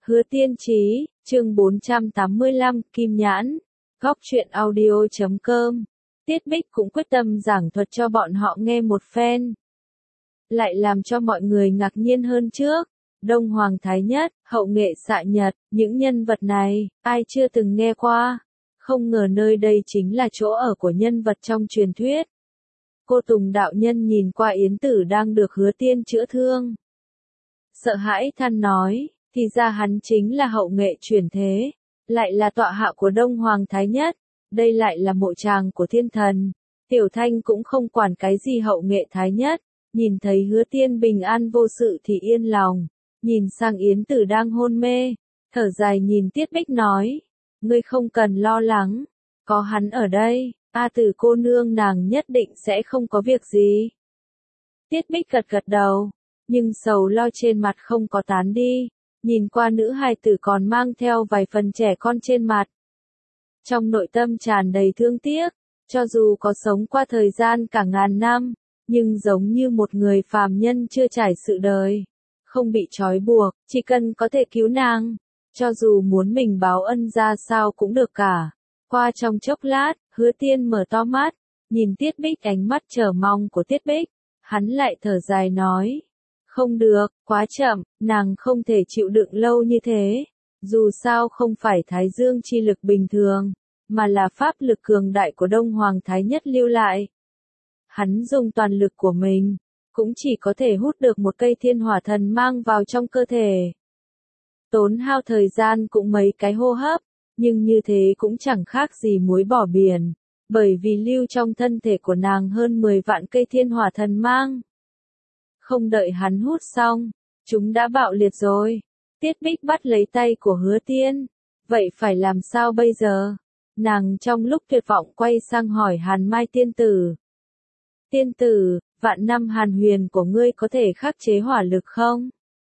Hứa Tiên Chí, chương 485, Kim Nhãn, góc truyện audio.com. Tiết Bích cũng quyết tâm giảng thuật cho bọn họ nghe một phen. Lại làm cho mọi người ngạc nhiên hơn trước. Đông Hoàng Thái Nhất, Hậu Nghệ Xạ Nhật, những nhân vật này, ai chưa từng nghe qua. Không ngờ nơi đây chính là chỗ ở của nhân vật trong truyền thuyết. Cô Tùng đạo nhân nhìn qua Yến Tử đang được Hứa Tiên chữa thương. Sợ hãi than nói, thì ra hắn chính là hậu nghệ chuyển thế, lại là tọa hạ của Đông Hoàng Thái Nhất, đây lại là mộ tràng của thiên thần. Tiểu Thanh cũng không quản cái gì hậu nghệ Thái Nhất, nhìn thấy Hứa Tiên bình an vô sự thì yên lòng, nhìn sang Yến Tử đang hôn mê, thở dài nhìn Tiết Bích nói, ngươi không cần lo lắng, có hắn ở đây, A Tử cô nương nàng nhất định sẽ không có việc gì. Tiết Bích gật gật đầu, nhưng sầu lo trên mặt không có tán đi, nhìn qua nữ hài tử còn mang theo vài phần trẻ con trên mặt. Trong nội tâm tràn đầy thương tiếc, cho dù có sống qua thời gian cả ngàn năm, nhưng giống như một người phàm nhân chưa trải sự đời, không bị trói buộc, chỉ cần có thể cứu nàng, cho dù muốn mình báo ân ra sao cũng được cả. Qua trong chốc lát, Hứa Tiên mở to mắt, nhìn Tiết Bích ánh mắt chờ mong của Tiết Bích, hắn lại thở dài nói. Không được, quá chậm, nàng không thể chịu đựng lâu như thế. Dù sao không phải Thái Dương chi lực bình thường, mà là pháp lực cường đại của Đông Hoàng Thái Nhất lưu lại. Hắn dùng toàn lực của mình, cũng chỉ có thể hút được một cây thiên hỏa thần mang vào trong cơ thể. Tốn hao thời gian cũng mấy cái hô hấp, nhưng như thế cũng chẳng khác gì muối bỏ biển, bởi vì lưu trong thân thể của nàng hơn 10 vạn cây thiên hỏa thần mang. Không đợi hắn hút xong, chúng đã bạo liệt rồi. Tiết Bích bắt lấy tay của Hứa Tiên. Vậy phải làm sao bây giờ? Nàng trong lúc tuyệt vọng quay sang hỏi Hàn Mai tiên tử. Tiên tử, vạn năm hàn huyền của ngươi có thể khắc chế hỏa lực không?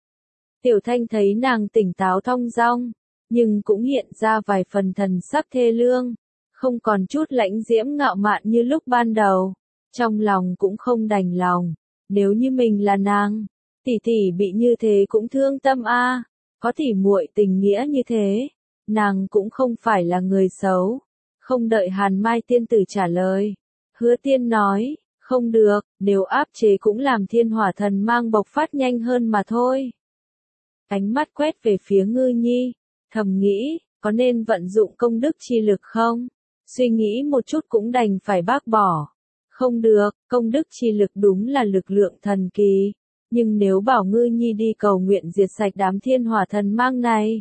Tiểu Thanh thấy nàng tỉnh táo thong dong, nhưng cũng hiện ra vài phần thần sắc thê lương, không còn chút lãnh diễm ngạo mạn như lúc ban đầu. Trong lòng cũng không đành lòng. Nếu như mình là nàng, tỷ tỷ bị như thế cũng thương tâm a, có tỷ muội tình nghĩa như thế, nàng cũng không phải là người xấu. Không đợi Hàn Mai tiên tử trả lời, Hứa Tiên nói, không được, nếu áp chế cũng làm thiên hỏa thần mang bộc phát nhanh hơn mà thôi. Ánh mắt quét về phía Ngư Nhi, thầm nghĩ, có nên vận dụng công đức chi lực không? Suy nghĩ một chút cũng đành phải bác bỏ. Không được, công đức chi lực đúng là lực lượng thần kỳ, nhưng nếu bảo Ngư Nhi đi cầu nguyện diệt sạch đám thiên hỏa thần mang này,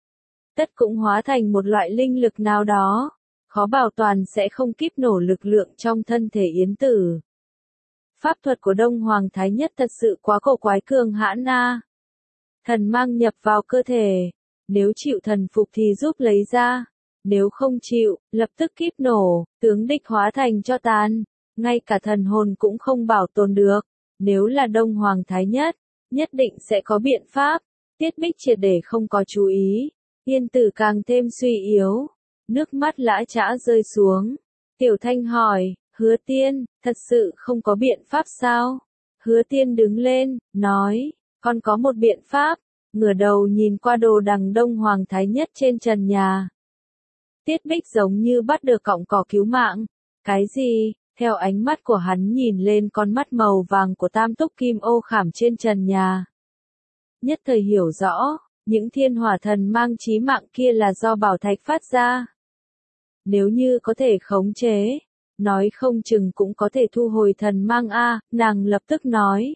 tất cũng hóa thành một loại linh lực nào đó, khó bảo toàn sẽ không kíp nổ lực lượng trong thân thể Yến Tử. Pháp thuật của Đông Hoàng Thái Nhất thật sự quá cổ quái cường hãn a. Thần mang nhập vào cơ thể, nếu chịu thần phục thì giúp lấy ra, nếu không chịu, lập tức kíp nổ, tướng địch hóa thành tro tàn. Ngay cả thần hồn cũng không bảo tồn được, nếu là Đông Hoàng Thái Nhất, nhất định sẽ có biện pháp. Tiết Bích triệt để không có chú ý, Yên Tử càng thêm suy yếu, nước mắt lã chã rơi xuống. Tiểu Thanh hỏi, Hứa Tiên, thật sự không có biện pháp sao? Hứa Tiên đứng lên, nói, con có một biện pháp, ngửa đầu nhìn qua đồ đằng Đông Hoàng Thái Nhất trên trần nhà. Tiết Bích giống như bắt được cọng cỏ cứu mạng, cái gì? Theo ánh mắt của hắn nhìn lên con mắt màu vàng của tam túc kim ô khảm trên trần nhà. Nhất thời hiểu rõ, những thiên hỏa thần mang chí mạng kia là do bảo thạch phát ra. Nếu như có thể khống chế, nói không chừng cũng có thể thu hồi thần mang a, nàng lập tức nói.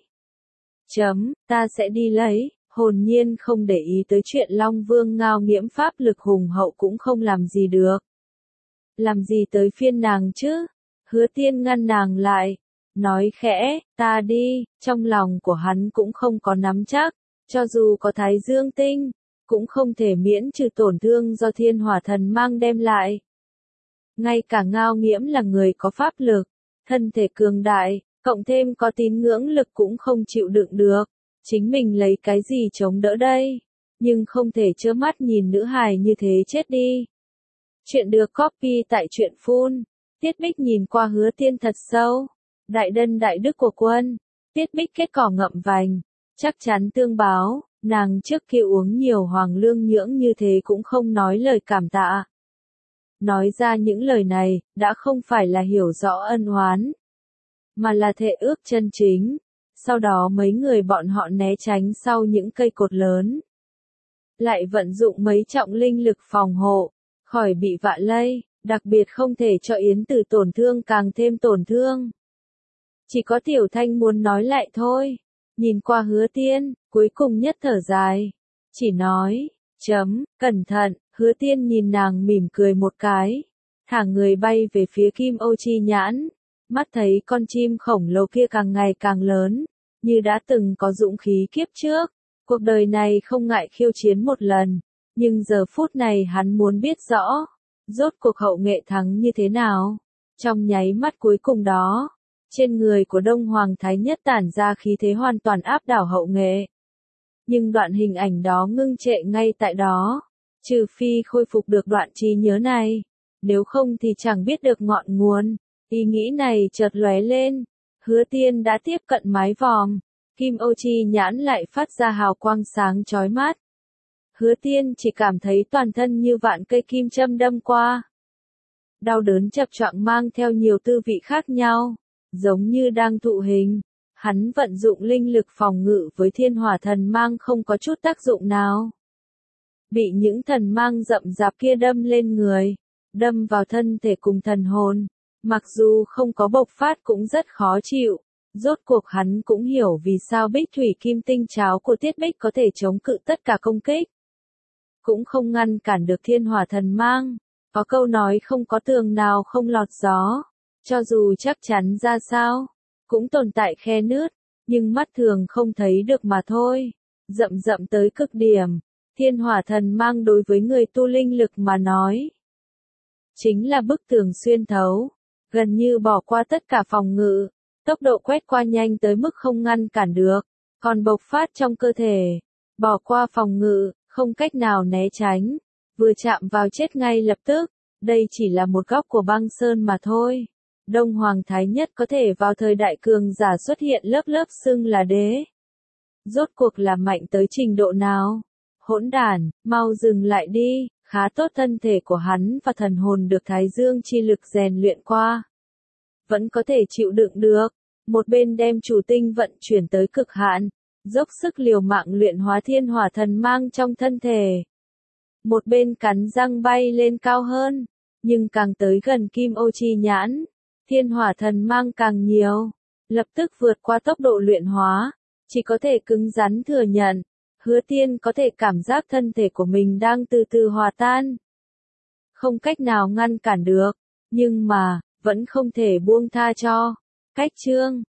Ta sẽ đi lấy, hồn nhiên không để ý tới chuyện Long Vương ngao nghiễm pháp lực hùng hậu cũng không làm gì được. Làm gì tới phiên nàng chứ? Hứa Tiên ngăn nàng lại, nói khẽ, ta đi, trong lòng của hắn cũng không có nắm chắc, cho dù có Thái Dương tinh, cũng không thể miễn trừ tổn thương do thiên hỏa thần mang đem lại. Ngay cả ngao nghiễm là người có pháp lực, thân thể cường đại, cộng thêm có tín ngưỡng lực cũng không chịu đựng được, chính mình lấy cái gì chống đỡ đây, nhưng không thể trơ mắt nhìn nữ hài như thế chết đi. Chuyện được copy tại truyện Phun. Tiết Bích nhìn qua Hứa Tiên thật sâu. Đại Đân đại đức của quân. Tiết Bích kết cỏ ngậm vành. Chắc chắn tương báo. Nàng trước kia uống nhiều hoàng lương nhưỡng như thế cũng không nói lời cảm tạ. Nói ra những lời này, đã không phải là hiểu rõ ân oán, mà là thệ ước chân chính. Sau đó mấy người bọn họ né tránh sau những cây cột lớn. Lại vận dụng mấy trọng linh lực phòng hộ, khỏi bị vạ lây, đặc biệt không thể cho Yến Tử tổn thương càng thêm tổn thương. Chỉ có Tiểu Thanh muốn nói lại thôi, nhìn qua Hứa Tiên, cuối cùng nhất thở dài. Chỉ nói, cẩn thận, Hứa Tiên nhìn nàng mỉm cười một cái, thả người bay về phía Kim Ô Chi Nhãn, mắt thấy con chim khổng lồ kia càng ngày càng lớn, như đã từng có dũng khí kiếp trước, cuộc đời này không ngại khiêu chiến một lần, nhưng giờ phút này hắn muốn biết rõ, rốt cuộc hậu nghệ thắng như thế nào. Trong nháy mắt cuối cùng đó, trên người của Đông Hoàng Thái Nhất tản ra khí thế hoàn toàn áp đảo hậu nghệ. Nhưng đoạn hình ảnh đó ngưng trệ ngay tại đó, trừ phi khôi phục được đoạn trí nhớ này, nếu không thì chẳng biết được ngọn nguồn. Ý nghĩ này chợt lóe lên, Hứa Tiên đã tiếp cận mái vòm, Kim Ô Chi Nhãn lại phát ra hào quang sáng chói mắt. Hứa Tiên chỉ cảm thấy toàn thân như vạn cây kim châm đâm qua. Đau đớn chập choạng mang theo nhiều tư vị khác nhau, giống như đang thụ hình. Hắn vận dụng linh lực phòng ngự với thiên hỏa thần mang không có chút tác dụng nào. Bị những thần mang rậm rạp kia đâm lên người, đâm vào thân thể cùng thần hồn. Mặc dù không có bộc phát cũng rất khó chịu, rốt cuộc hắn cũng hiểu vì sao Bích Thủy Kim Tinh cháo của Tiết Bích có thể chống cự tất cả công kích. Cũng không ngăn cản được thiên hỏa thần mang, có câu nói không có tường nào không lọt gió, cho dù chắc chắn ra sao, cũng tồn tại khe nứt, nhưng mắt thường không thấy được mà thôi, rậm rậm tới cực điểm, thiên hỏa thần mang đối với người tu linh lực mà nói. Chính là bức tường xuyên thấu. Gần như bỏ qua tất cả phòng ngự, tốc độ quét qua nhanh tới mức không ngăn cản được, còn bộc phát trong cơ thể, bỏ qua phòng ngự, không cách nào né tránh, vừa chạm vào chết ngay lập tức, đây chỉ là một góc của băng sơn mà thôi. Đông Hoàng Thái Nhất có thể vào thời đại cường giả xuất hiện lớp lớp xưng là đế. Rốt cuộc là mạnh tới trình độ nào? Hỗn đản, mau dừng lại đi. Khá tốt thân thể của hắn và thần hồn được Thái Dương chi lực rèn luyện qua. Vẫn có thể chịu đựng được. Một bên đem chủ tinh vận chuyển tới cực hạn, dốc sức liều mạng luyện hóa thiên hỏa thần mang trong thân thể. Một bên cắn răng bay lên cao hơn, nhưng càng tới gần Kim Ô Chi Nhãn, thiên hỏa thần mang càng nhiều, lập tức vượt qua tốc độ luyện hóa, chỉ có thể cứng rắn thừa nhận. Hứa Tiên có thể cảm giác thân thể của mình đang từ từ hòa tan. Không cách nào ngăn cản được, nhưng mà, vẫn không thể buông tha cho. Cách chương